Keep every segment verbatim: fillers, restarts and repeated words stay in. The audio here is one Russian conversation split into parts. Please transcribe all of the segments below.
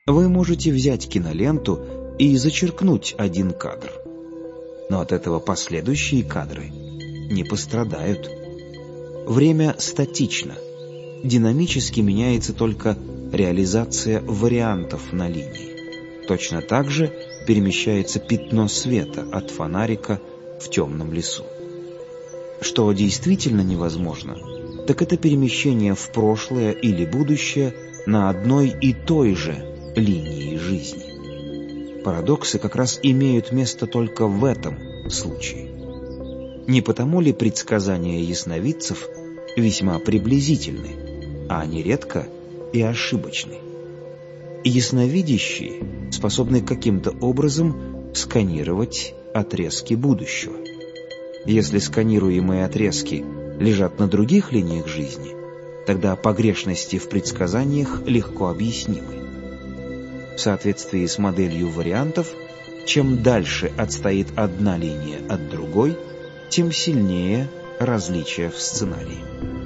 Вы можете взять киноленту и зачеркнуть один кадр, но от этого последующие кадры не пострадают. Время статично. Динамически меняется только реализация вариантов на линии. Точно так же перемещается пятно света от фонарика в темном лесу. Что действительно невозможно, так это перемещение в прошлое или будущее на одной и той же линии жизни. Парадоксы как раз имеют место только в этом случае. Не потому ли предсказания ясновидцев весьма приблизительны, а нередко и ошибочны? Ясновидящие способны каким-то образом сканировать отрезки будущего. Если сканируемые отрезки лежат на других линиях жизни, тогда погрешности в предсказаниях легко объяснимы. В соответствии с моделью вариантов, чем дальше отстоит одна линия от другой, тем сильнее различия в сценарии.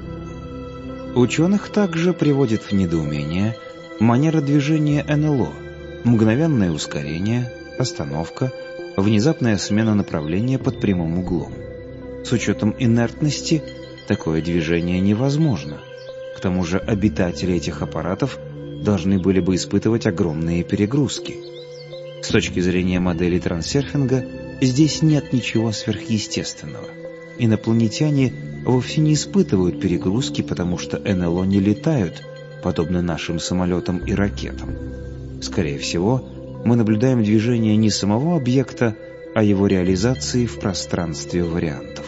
Ученых также приводит в недоумение манера движения эн эл о, мгновенное ускорение, остановка, внезапная смена направления под прямым углом. С учетом инертности такое движение невозможно. К тому же обитатели этих аппаратов должны были бы испытывать огромные перегрузки. С точки зрения модели трансерфинга, здесь нет ничего сверхъестественного. Инопланетяне вовсе не испытывают перегрузки, потому что эн эл о не летают, подобно нашим самолетам и ракетам. Скорее всего, мы наблюдаем движение не самого объекта, а его реализации в пространстве вариантов.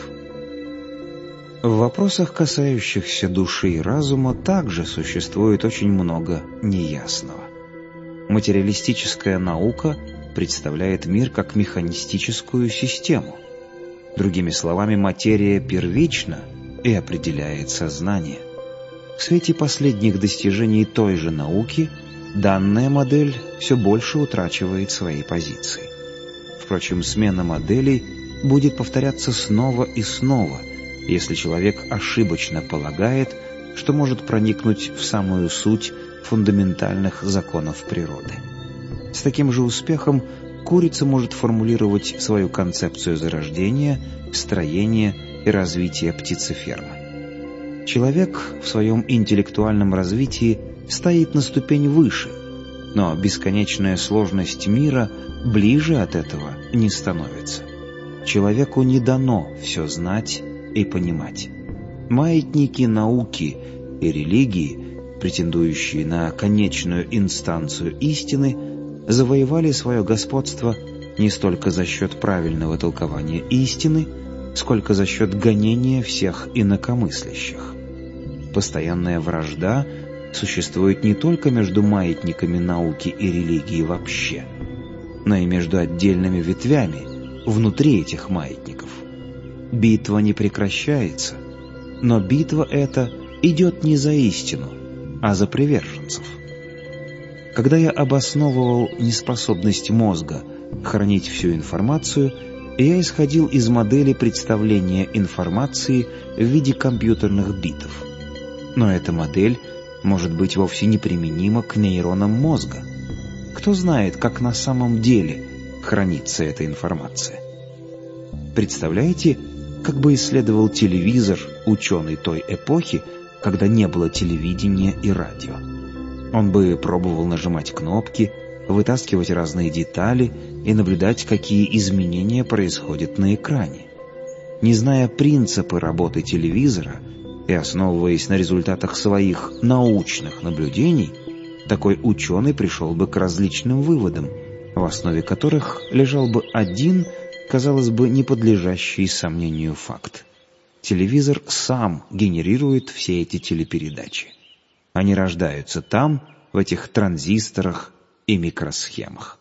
В вопросах, касающихся души и разума, также существует очень много неясного. Материалистическая наука представляет мир как механистическую систему. Другими словами, материя первична и определяет сознание. В свете последних достижений той же науки данная модель все больше утрачивает свои позиции. Впрочем, смена моделей будет повторяться снова и снова, если человек ошибочно полагает, что может проникнуть в самую суть фундаментальных законов природы. С таким же успехом курица может формулировать свою концепцию зарождения, строения и развития птицефермы. Человек в своем интеллектуальном развитии стоит на ступень выше, но бесконечная сложность мира ближе от этого не становится. Человеку не дано все знать и понимать. Маятники науки и религии, претендующие на конечную инстанцию истины, завоевали свое господство не столько за счет правильного толкования истины, сколько за счет гонения всех инакомыслящих. Постоянная вражда существует не только между маятниками науки и религии вообще, но и между отдельными ветвями внутри этих маятников. Битва не прекращается, но битва эта идет не за истину, а за приверженцев. Когда я обосновывал неспособность мозга хранить всю информацию, я исходил из модели представления информации в виде компьютерных битов. Но эта модель может быть вовсе неприменима к нейронам мозга. Кто знает, как на самом деле хранится эта информация? Представляете, как бы исследовал телевизор ученый той эпохи, когда не было телевидения и радио? Он бы пробовал нажимать кнопки, вытаскивать разные детали и наблюдать, какие изменения происходят на экране. Не зная принципы работы телевизора и основываясь на результатах своих научных наблюдений, такой ученый пришел бы к различным выводам, в основе которых лежал бы один, казалось бы, не подлежащий сомнению факт. Телевизор сам генерирует все эти телепередачи. Они рождаются там, в этих транзисторах и микросхемах.